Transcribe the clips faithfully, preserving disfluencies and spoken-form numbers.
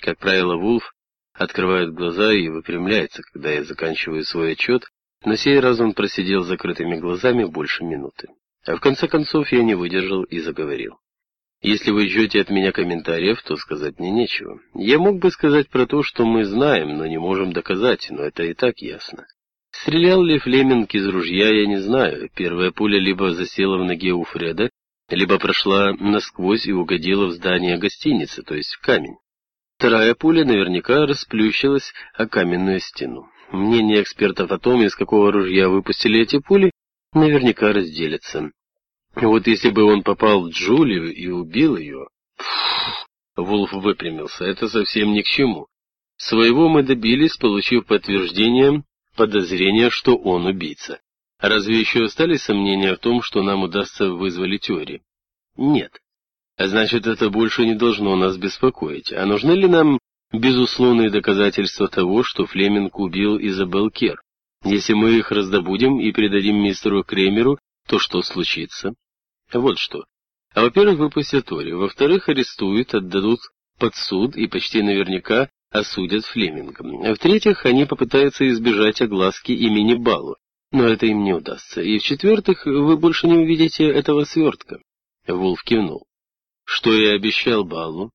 Как правило, Вулф открывает глаза и выпрямляется, когда я заканчиваю свой отчет. На сей раз он просидел с закрытыми глазами больше минуты. А в конце концов я не выдержал и заговорил. Если вы ждете от меня комментариев, то сказать мне нечего. Я мог бы сказать про то, что мы знаем, но не можем доказать, но это и так ясно. Стрелял ли Флеминг из ружья, я не знаю. Первая пуля либо засела в ноге у Фреда, либо прошла насквозь и угодила в здание гостиницы, то есть в камень. Вторая пуля наверняка расплющилась о каменную стену. Мнение экспертов о том, из какого ружья выпустили эти пули, наверняка разделятся. Вот если бы он попал в Джулию и убил ее... Вулф выпрямился. Это совсем ни к чему. Своего мы добились, получив подтверждение подозрения, что он убийца. Разве еще остались сомнения в том, что нам удастся вызволить теории? Нет. А значит, это больше не должно нас беспокоить. А нужны ли нам безусловные доказательства того, что Флеминг убил Изабелл Кер? Если мы их раздобудем и передадим мистеру Кремеру, то что случится? Вот что. А во-первых, выпустят Тори. Во-вторых, арестуют, отдадут под суд и почти наверняка осудят Флеминга. А в-третьих, они попытаются избежать огласки имени Балу. Но это им не удастся. И в-четвертых, вы больше не увидите этого свертка. Вулф кивнул. Что я обещал Балу?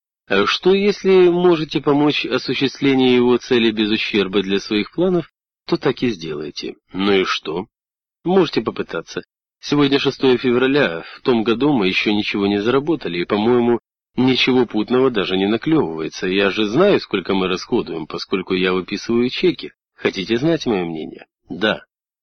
А что, если можете помочь осуществлению его цели без ущерба для своих планов, то так и сделайте. Ну и что? Можете попытаться. Сегодня шестое февраля, в том году мы еще ничего не заработали, и, по-моему, ничего путного даже не наклевывается. Я же знаю, сколько мы расходуем, поскольку я выписываю чеки. Хотите знать мое мнение? Да.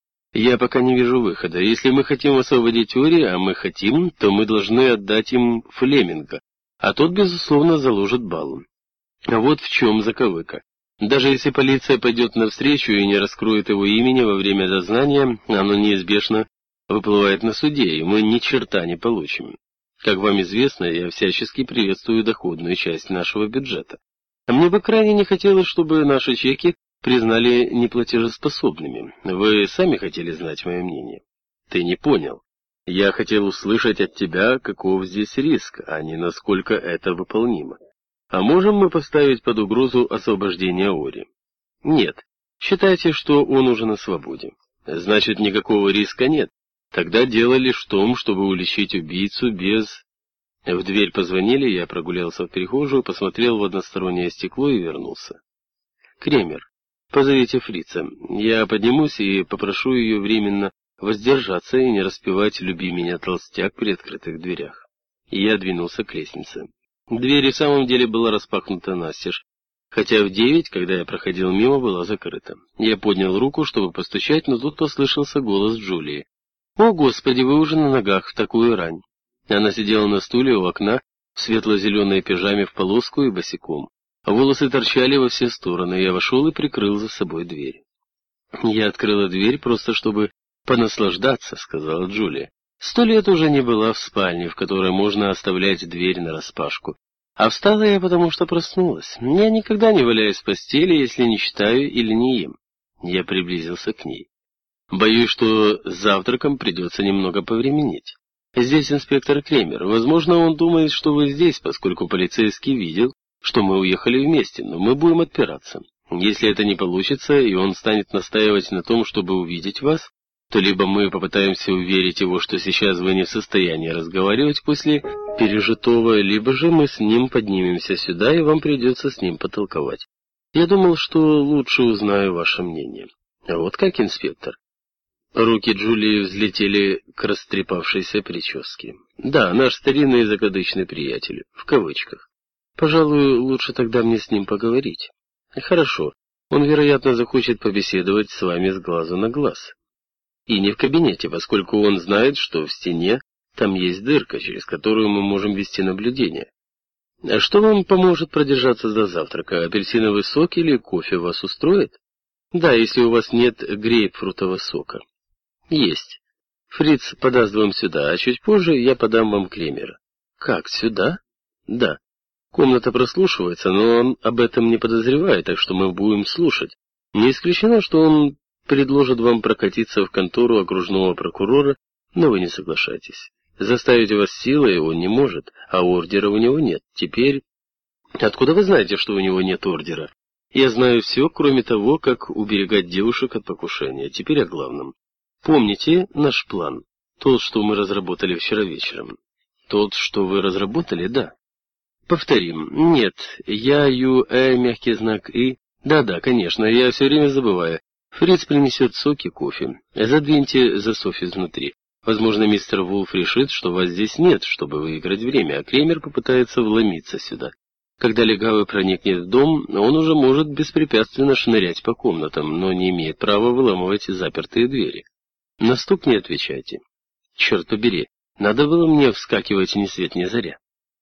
Я пока не вижу выхода. Если мы хотим освободить теории, а мы хотим, то мы должны отдать им Флеминга, а тот, безусловно, заложит Балу. А вот в чем заковыка. Даже если полиция пойдет навстречу и не раскроет его имени во время дознания, оно неизбежно выплывает на суде, и мы ни черта не получим. Как вам известно, я всячески приветствую доходную часть нашего бюджета. А мне бы крайне не хотелось, чтобы наши чеки признали неплатежеспособными. Вы сами хотели знать мое мнение. Ты не понял. Я хотел услышать от тебя, каков здесь риск, а не насколько это выполнимо. А можем мы поставить под угрозу освобождение Ори? Нет. Считайте, что он уже на свободе. Значит, никакого риска нет. Тогда дело лишь в том, чтобы уличить убийцу без... В дверь позвонили, я прогулялся в прихожую, посмотрел в одностороннее стекло и вернулся. Кремер, позовите фрица. Я поднимусь и попрошу ее временно воздержаться и не распевать «Люби меня, толстяк» при открытых дверях. Я двинулся к лестнице. Дверь в самом деле была распахнута настежь, хотя в девять, когда я проходил мимо, была закрыта. Я поднял руку, чтобы постучать, но тут послышался голос Джулии. «О, Господи, вы уже на ногах в такую рань!» Она сидела на стуле у окна в светло-зеленой пижаме в полоску и босиком. Волосы торчали во все стороны. Я вошел и прикрыл за собой дверь. «Я открыла дверь просто чтобы понаслаждаться», — сказала Джулия. «Сто лет уже не была в спальне, в которой можно оставлять дверь нараспашку. А встала я, потому что проснулась. Я никогда не валяюсь в постели, если не читаю или не ем». Я приблизился к ней. «Боюсь, что с завтраком придется немного повременить. Здесь инспектор Кремер. Возможно, он думает, что вы здесь, поскольку полицейский видел, что мы уехали вместе, но мы будем отпираться. Если это не получится, и он станет настаивать на том, чтобы увидеть вас, то либо мы попытаемся уверить его, что сейчас вы не в состоянии разговаривать после пережитого, либо же мы с ним поднимемся сюда, и вам придется с ним потолковать. Я думал, что лучше узнаю ваше мнение». «Вот как, инспектор?» Руки Джулии взлетели к растрепавшейся прическе. «Да, наш старинный и закадычный приятель, в кавычках. Пожалуй, лучше тогда мне с ним поговорить». «Хорошо, он, вероятно, захочет побеседовать с вами с глазу на глаз. И не в кабинете, поскольку он знает, что в стене там есть дырка, через которую мы можем вести наблюдение. А что вам поможет продержаться до завтрака? Апельсиновый сок или кофе вас устроит? Да, если у вас нет грейпфрутового сока». «Есть. Фриц подаст вам сюда, а чуть позже я подам вам Кремера». «Как, сюда?» «Да. Комната прослушивается, но он об этом не подозревает, так что мы будем слушать. Не исключено, что он предложит вам прокатиться в контору окружного прокурора, но вы не соглашайтесь. Заставить вас силой он не может, а ордера у него нет. Теперь...» Откуда вы знаете, что у него нет ордера? Я знаю все, кроме того, как уберегать девушек от покушения. Теперь о главном. Помните наш план? Тот, что мы разработали вчера вечером. Тот, что вы разработали, да. Повторим. Нет, я, ю, э, мягкий знак и... Да-да, конечно, я все время забываю. Фриц принесет сок и кофе. Задвиньте засов изнутри. Возможно, мистер Вулф решит, что вас здесь нет, чтобы выиграть время, а Кремер попытается вломиться сюда. Когда легавый проникнет в дом, он уже может беспрепятственно шнырять по комнатам, но не имеет права выламывать запертые двери. На стук не отвечайте. Черт побери, надо было мне вскакивать ни свет ни заря.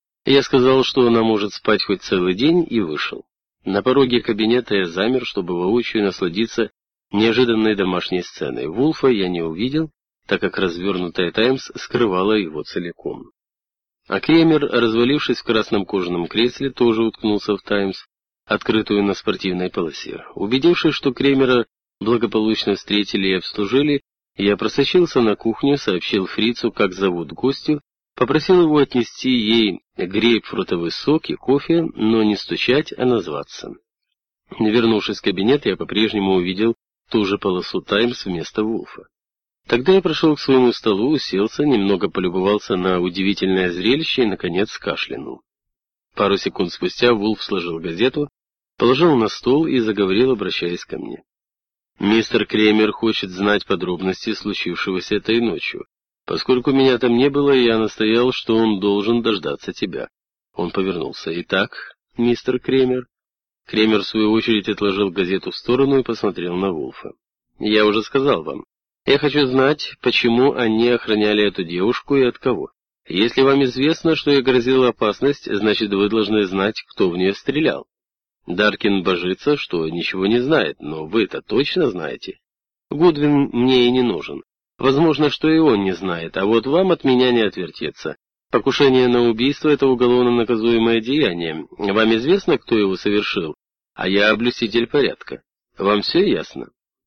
Я сказал, что она может спать хоть целый день, и вышел. На пороге кабинета я замер, чтобы воочию насладиться неожиданной домашней сценой. Вулфа я не увидел, так как развернутая «Таймс» скрывала его целиком. А Кремер, развалившись в красном кожаном кресле, тоже уткнулся в «Таймс», открытую на спортивной полосе. Убедившись, что Кремера благополучно встретили и обслужили, я просочился на кухню, сообщил фрицу, как зовут гостю, попросил его отнести ей грейпфрутовый сок и кофе, но не стучать, а назваться. Вернувшись в кабинет, я по-прежнему увидел ту же полосу «Таймс» вместо Вулфа. Тогда я прошел к своему столу, уселся, немного полюбовался на удивительное зрелище и, наконец, кашлянул. Пару секунд спустя Вулф сложил газету, положил на стол и заговорил, обращаясь ко мне. «Мистер Кремер хочет знать подробности случившегося этой ночью. Поскольку меня там не было, я настоял, что он должен дождаться тебя». Он повернулся. «Итак, мистер Кремер?» Кремер, в свою очередь, отложил газету в сторону и посмотрел на Вулфа. «Я уже сказал вам. Я хочу знать, почему они охраняли эту девушку и от кого. Если вам известно, что ей грозила опасность, значит, вы должны знать, кто в нее стрелял. Даркин божится, что ничего не знает, но вы-то точно знаете. Гудвин мне и не нужен. Возможно, что и он не знает, а вот вам от меня не отвертеться. Покушение на убийство — это уголовно наказуемое деяние. Вам известно, кто его совершил? А я блюститель порядка. Вам все ясно?»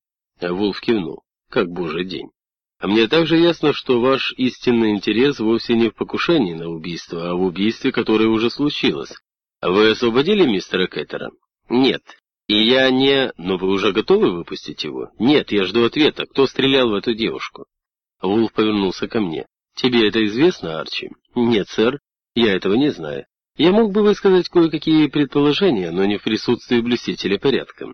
Вулф кивнул. «Как божий день. А мне также ясно, что ваш истинный интерес вовсе не в покушении на убийство, а в убийстве, которое уже случилось. Вы освободили мистера Кеттера?» «Нет. И я не... Но вы уже готовы выпустить его?» «Нет, я жду ответа. Кто стрелял в эту девушку?» Вулф повернулся ко мне. «Тебе это известно, Арчи?» «Нет, сэр. Я этого не знаю. Я мог бы высказать кое-какие предположения, но не в присутствии блюстителя порядка.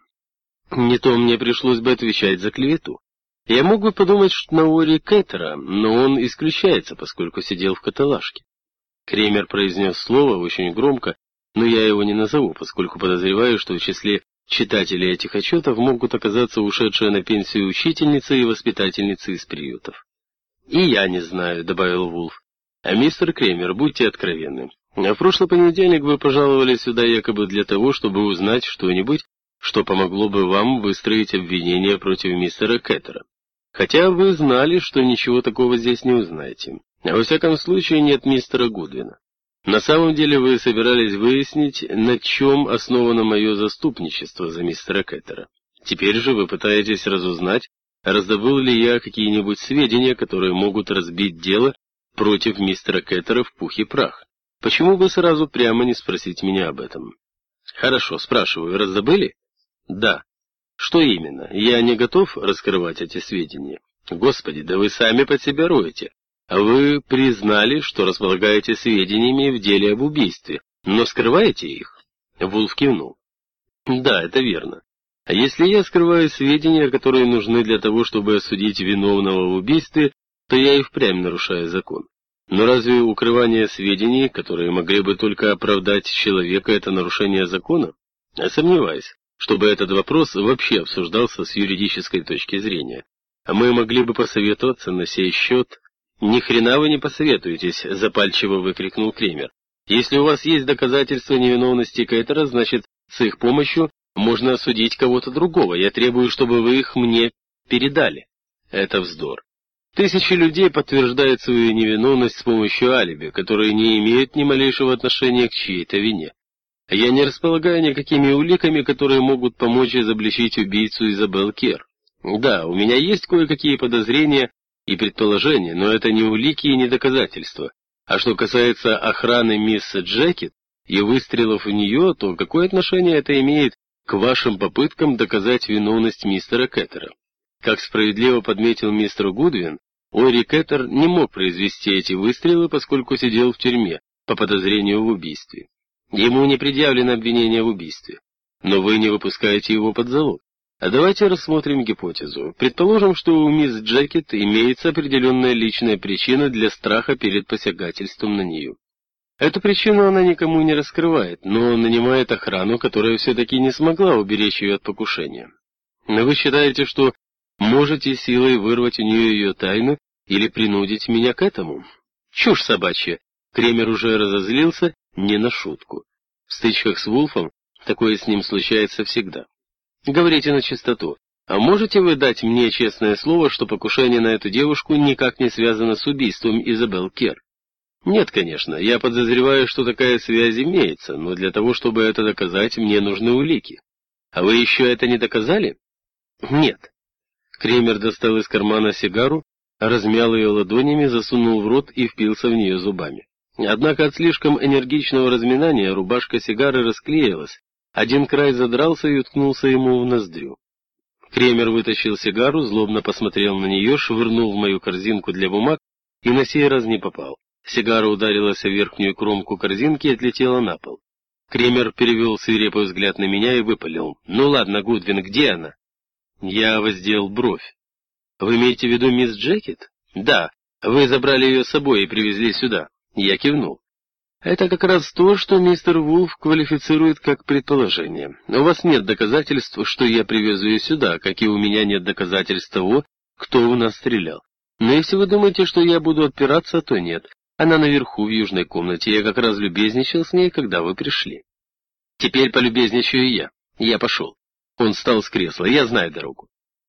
Не то мне пришлось бы отвечать за клевету. Я мог бы подумать, что на Уорри Кеттера, но он исключается, поскольку сидел в каталажке». Кремер произнес слово очень громко, но я его не назову, поскольку подозреваю, что в числе читателей этих отчетов могут оказаться ушедшие на пенсию учительницы и воспитательницы из приютов. «И я не знаю», — добавил Вулф. «А мистер Кремер, будьте откровенны. В прошлый понедельник вы пожаловали сюда якобы для того, чтобы узнать что-нибудь, что помогло бы вам выстроить обвинение против мистера Кеттера. Хотя вы знали, что ничего такого здесь не узнаете. Во всяком случае, нет мистера Гудвина. На самом деле вы собирались выяснить, на чем основано мое заступничество за мистера Кеттера. Теперь же вы пытаетесь разузнать, раздобыл ли я какие-нибудь сведения, которые могут разбить дело против мистера Кеттера в пух и прах. Почему бы сразу прямо не спросить меня об этом?» «Хорошо, спрашиваю, раздобыли?» «Да». «Что именно? Я не готов раскрывать эти сведения». «Господи, да вы сами под себя роете. Вы признали, что располагаете сведениями в деле об убийстве, но скрываете их?» Вулф кивнул. «Да, это верно. А если я скрываю сведения, которые нужны для того, чтобы осудить виновного в убийстве, то я и впрямь нарушаю закон. Но разве укрывание сведений, которые могли бы только оправдать человека, это нарушение закона? Я сомневаюсь, чтобы этот вопрос вообще обсуждался с юридической точки зрения. А мы могли бы посоветоваться на сей счет. «Ни хрена вы не посоветуетесь», — запальчиво выкрикнул Кремер. «Если у вас есть доказательства невиновности Кеттера, значит, с их помощью можно осудить кого-то другого. Я требую, чтобы вы их мне передали». Это вздор. Тысячи людей подтверждают свою невиновность с помощью алиби, которые не имеют ни малейшего отношения к чьей-то вине. Я не располагаю никакими уликами, которые могут помочь изобличить убийцу Изабелл Керр. Да, у меня есть кое-какие подозрения и предположения, но это не улики и не доказательства. А что касается охраны мисс Джекет, и выстрелов в нее, то какое отношение это имеет к вашим попыткам доказать виновность мистера Кеттера? Как справедливо подметил мистер Гудвин, Ори Кеттер не мог произвести эти выстрелы, поскольку сидел в тюрьме по подозрению в убийстве. Ему не предъявлено обвинение в убийстве, но вы не выпускаете его под залог. А давайте рассмотрим гипотезу. Предположим, что у мисс Джекет имеется определенная личная причина для страха перед посягательством на нее. Эту причину она никому не раскрывает, но нанимает охрану, которая все-таки не смогла уберечь ее от покушения. Но вы считаете, что можете силой вырвать у нее ее тайну или принудить меня к этому? Чушь собачья. Кремер уже разозлился не на шутку. В стычках с Вулфом такое с ним случается всегда. Говорите на чистоту. А можете вы дать мне честное слово, что покушение на эту девушку никак не связано с убийством Изабелл Керр? Нет, конечно, я подозреваю, что такая связь имеется, но для того, чтобы это доказать, мне нужны улики. А вы еще это не доказали? Нет. Кремер достал из кармана сигару, размял ее ладонями, засунул в рот и впился в нее зубами. Однако от слишком энергичного разминания рубашка сигары расклеилась, один край задрался и уткнулся ему в ноздрю. Кремер вытащил сигару, злобно посмотрел на нее, швырнул в мою корзинку для бумаг и на сей раз не попал. Сигара ударилась о верхнюю кромку корзинки и отлетела на пол. Кремер перевел свирепый взгляд на меня и выпалил: «Ну ладно, Гудвин, где она?» Я воздел бровь. «Вы имеете в виду мисс Джекет?» «Да, вы забрали ее с собой и привезли сюда». Я кивнул. «Это как раз то, что мистер Вулф квалифицирует как предположение. У вас нет доказательств, что я привез ее сюда, как и у меня нет доказательств того, кто у нас стрелял. Но если вы думаете, что я буду отпираться, то нет. Она наверху, в южной комнате, я как раз любезничал с ней, когда вы пришли. Теперь полюбезничаю я. Я пошел». Он встал с кресла. «Я знаю дорогу».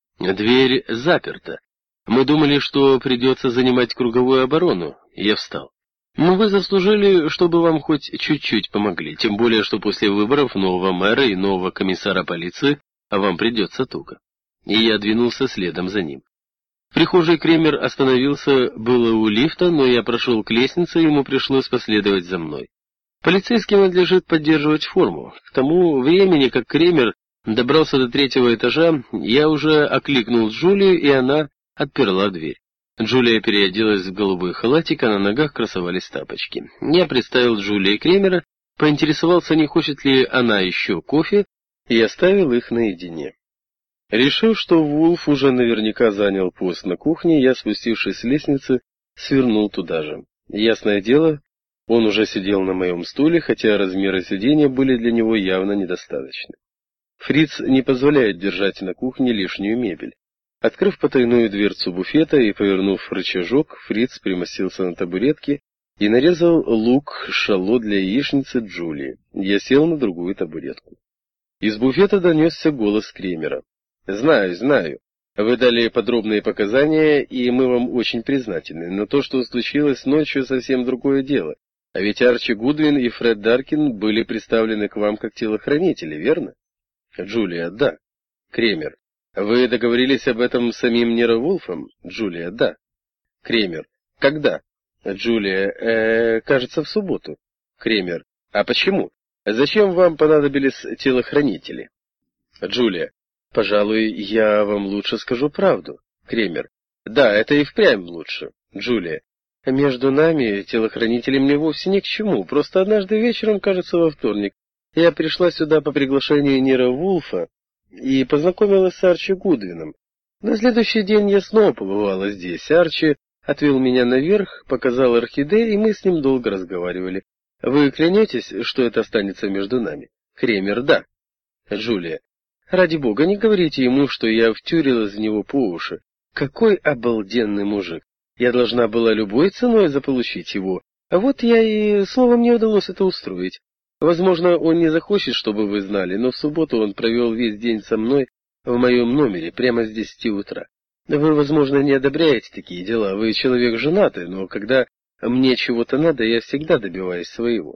Дверь заперта. Мы думали, что придется занимать круговую оборону. Я встал. «Но вы заслужили, чтобы вам хоть чуть-чуть помогли, тем более, что после выборов нового мэра и нового комиссара полиции вам придется туго». И я двинулся следом за ним. В прихожей Кремер остановился было у лифта, но я прошел к лестнице, и ему пришлось последовать за мной. Полицейским надлежит поддерживать форму. К тому времени, как Кремер добрался до третьего этажа, я уже окликнул Джулию, и она отперла дверь. Джулия переоделась в голубой халатик, а на ногах красовались тапочки. Я представил Джулии Кремера, поинтересовался, не хочет ли она еще кофе, и оставил их наедине. Решив, что Вулф уже наверняка занял пост на кухне, я, спустившись с лестницы, свернул туда же. Ясное дело, он уже сидел на моем стуле, хотя размеры сиденья были для него явно недостаточны. Фриц не позволяет держать на кухне лишнюю мебель. Открыв потайную дверцу буфета и повернув рычажок, Фриц примостился на табуретке и нарезал лук шало для яичницы Джулии. Я сел на другую табуретку. Из буфета донесся голос Кремера. «Знаю, знаю. Вы дали подробные показания, и мы вам очень признательны, но то, что случилось ночью, совсем другое дело. А ведь Арчи Гудвин и Фред Даркин были представлены к вам как телохранители, верно?» «Джулия, да». «Кремер, вы договорились об этом с самим Неро Вулфом?» «Джулия, да». «Кремер, когда?» «Джулия, э, кажется, в субботу». «Кремер, а почему? Зачем вам понадобились телохранители?» «Джулия, пожалуй, я вам лучше скажу правду». Кремер, да, это и впрямь лучше. Джулия, между нами телохранители мне вовсе ни к чему, просто однажды вечером, кажется, во вторник, я пришла сюда по приглашению Неро Вулфа и познакомилась с Арчи Гудвином. На следующий день я снова побывала здесь. Арчи отвел меня наверх, показал орхидеи, и мы с ним долго разговаривали. Вы клянетесь, что это останется между нами? Кремер, да. Джулия, ради бога, не говорите ему, что я втюрилась в него по уши. Какой обалденный мужик. Я должна была любой ценой заполучить его. А вот я и... Словом, мне удалось это устроить. Возможно, он не захочет, чтобы вы знали, но в субботу он провел весь день со мной в моем номере, прямо с десяти утра. Вы, возможно, не одобряете такие дела, вы человек женатый, но когда мне чего-то надо, я всегда добиваюсь своего.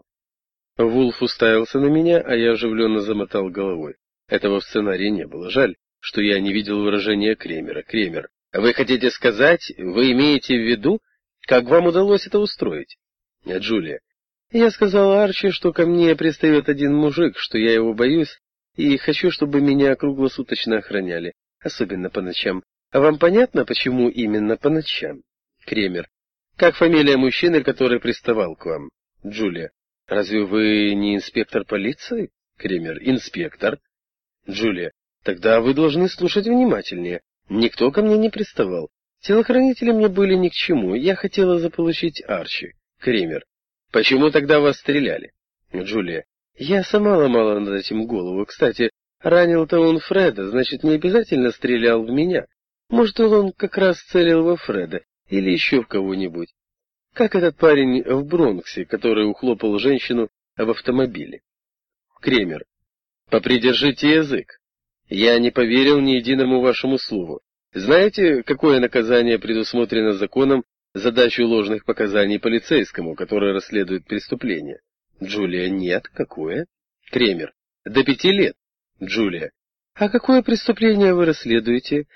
Вулф уставился на меня, а я оживленно замотал головой. Этого в сценарии не было. Жаль, что я не видел выражения Кремера. Кремер, вы хотите сказать, вы имеете в виду, как вам удалось это устроить? Джулия, Я сказал Арчи, что ко мне пристает один мужик, что я его боюсь, и хочу, чтобы меня круглосуточно охраняли, особенно по ночам. А вам понятно, почему именно по ночам? Кремер. Как фамилия мужчины, который приставал к вам? Джулия. Разве вы не инспектор полиции? Кремер. Инспектор. Джулия. Тогда вы должны слушать внимательнее. Никто ко мне не приставал. Телохранители мне были ни к чему. Я хотела заполучить Арчи. Кремер. Почему тогда вас стреляли? Джулия. Я сама ломала над этим голову. Кстати, ранил-то он Фреда, значит, не обязательно стрелял в меня. Может, он как раз целил во Фреда или еще в кого-нибудь. Как этот парень в Бронксе, который ухлопал женщину в автомобиле. Кремер. Попридержите язык. Я не поверил ни единому вашему слову. Знаете, какое наказание предусмотрено законом за дачу ложных показаний полицейскому, который расследует преступление? Джулия. Нет. Какое? Кремер. До пяти лет. Джулия. А какое преступление вы расследуете?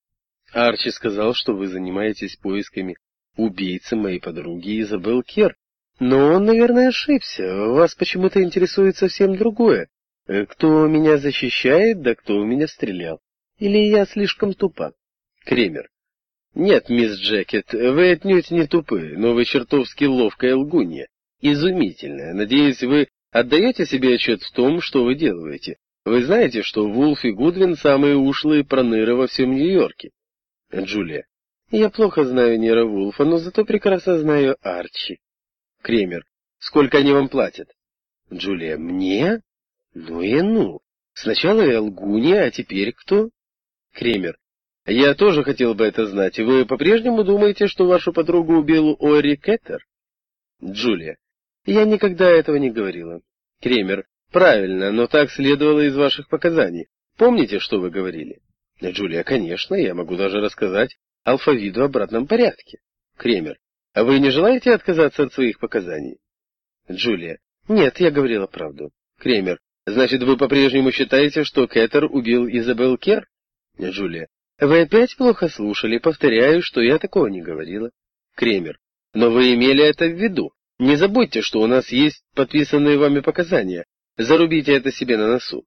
Арчи сказал, что вы занимаетесь поисками убийцы моей подруги Изабелл Кер. Но он, наверное, ошибся. Вас почему-то интересует совсем другое. Кто меня защищает, да кто у меня стрелял. Или я слишком тупа? Кремер. Нет, мисс Джекет, вы отнюдь не тупы, но вы чертовски ловкая лгунья. Изумительная. Надеюсь, вы отдаете себе отчет в том, что вы делаете. Вы знаете, что Вулф и Гудвин самые ушлые проныры во всем Нью-Йорке. Джулия. Я плохо знаю Нера Вулфа, но зато прекрасно знаю Арчи. Кремер. Сколько они вам платят? Джулия. Мне? Ну и ну. Сначала я лгунья, а теперь кто? Кремер. Я тоже хотел бы это знать. Вы по-прежнему думаете, что вашу подругу убил Ори Кеттер? Джулия. Я никогда этого не говорила. Кремер. Правильно, но так следовало из ваших показаний. Помните, что вы говорили? Джулия. Конечно, я могу даже рассказать алфавит в обратном порядке. Кремер. А вы не желаете отказаться от своих показаний? Джулия. Нет, я говорила правду. Кремер. Значит, вы по-прежнему считаете, что Кеттер убил Изабелл Кер? Джулия. Вы опять плохо слушали. Повторяю, что я такого не говорила. Кремер. Но вы имели это в виду. Не забудьте, что у нас есть подписанные вами показания. Зарубите это себе на носу.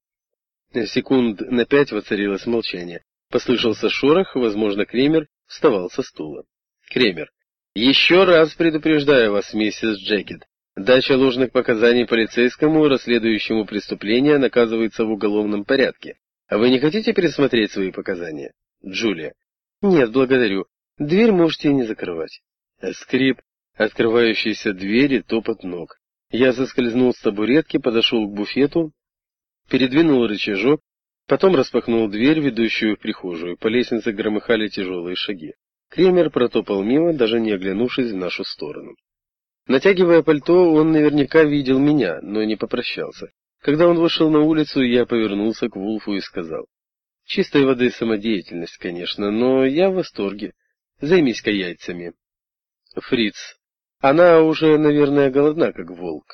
Секунд на пять воцарилось молчание. Послышался шорох, возможно, Кремер вставал со стула. Кремер. Еще раз предупреждаю вас, миссис Джекет. Дача ложных показаний полицейскому, расследующему преступление, наказывается в уголовном порядке. А вы не хотите пересмотреть свои показания? Джулия. Нет, благодарю. Дверь можете не закрывать. Скрип открывающейся двери, топот ног. Я соскользнул с табуретки, подошел к буфету, передвинул рычажок, потом распахнул дверь, ведущую в прихожую. По лестнице громыхали тяжелые шаги. Кремер протопал мимо, даже не оглянувшись в нашу сторону. Натягивая пальто, он наверняка видел меня, но не попрощался. Когда он вышел на улицу, я повернулся к Вулфу и сказал: «Чистой воды самодеятельность, конечно, но я в восторге. Займись-ка яйцами». Фриц. Она уже, наверное, голодна, как волк.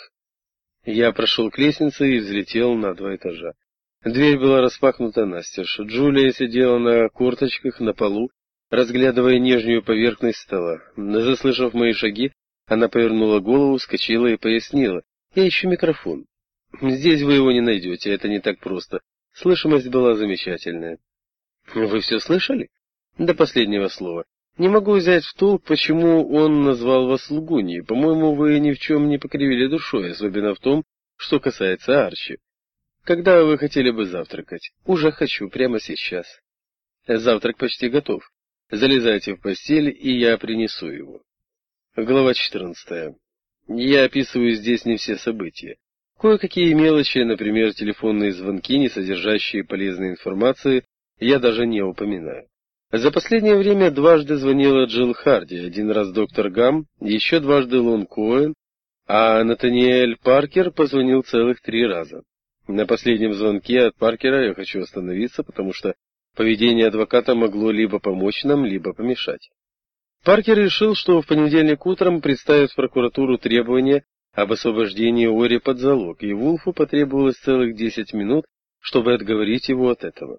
Я прошел к лестнице и взлетел на два этажа. Дверь была распахнута настежь. Джулия сидела на корточках на полу, разглядывая нижнюю поверхность стола. Заслышав мои шаги, она повернула голову, вскочила и пояснила: «Я ищу микрофон». «Здесь вы его не найдете, это не так просто. Слышимость была замечательная». «Вы все слышали?» «До последнего слова. Не могу взять в толк, почему он назвал вас лгуньей. По-моему, вы ни в чем не покривили душой, особенно в том, что касается Арчи. Когда вы хотели бы завтракать?» «Уже хочу, прямо сейчас». «Завтрак почти готов. Залезайте в постель, и я принесу его». Глава четырнадцатая. Я описываю здесь не все события. Кое-какие мелочи, например, телефонные звонки, не содержащие полезной информации, я даже не упоминаю. За последнее время дважды звонила Джилл Харди, один раз доктор Гам, еще дважды Лон Коэн, а Натаниэль Паркер позвонил целых три раза. На последнем звонке от Паркера я хочу остановиться, потому что поведение адвоката могло либо помочь нам, либо помешать. Паркер решил, что в понедельник утром представит в прокуратуру требования об освобождении Ори под залог, и Вулфу потребовалось целых десять минут, чтобы отговорить его от этого.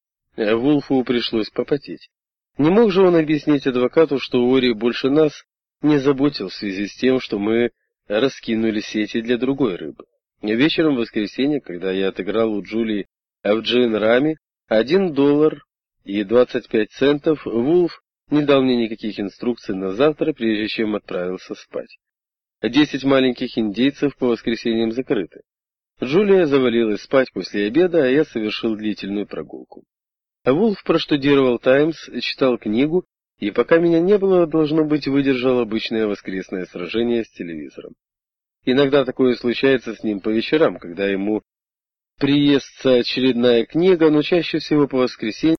Вулфу пришлось попотеть. Не мог же он объяснить адвокату, что Ори больше нас не заботил в связи с тем, что мы раскинули сети для другой рыбы. Вечером в воскресенье, когда я отыграл у Джулии в джин-раме один доллар и двадцать пять центов, Вулф не дал мне никаких инструкций на завтра, прежде чем отправился спать. Десять маленьких индейцев по воскресеньям закрыты. Джулия завалилась спать после обеда, а я совершил длительную прогулку. Вулф проштудировал «Таймс», читал книгу, и пока меня не было, должно быть, выдержал обычное воскресное сражение с телевизором. Иногда такое случается с ним по вечерам, когда ему приестся очередная книга, но чаще всего по воскресеньям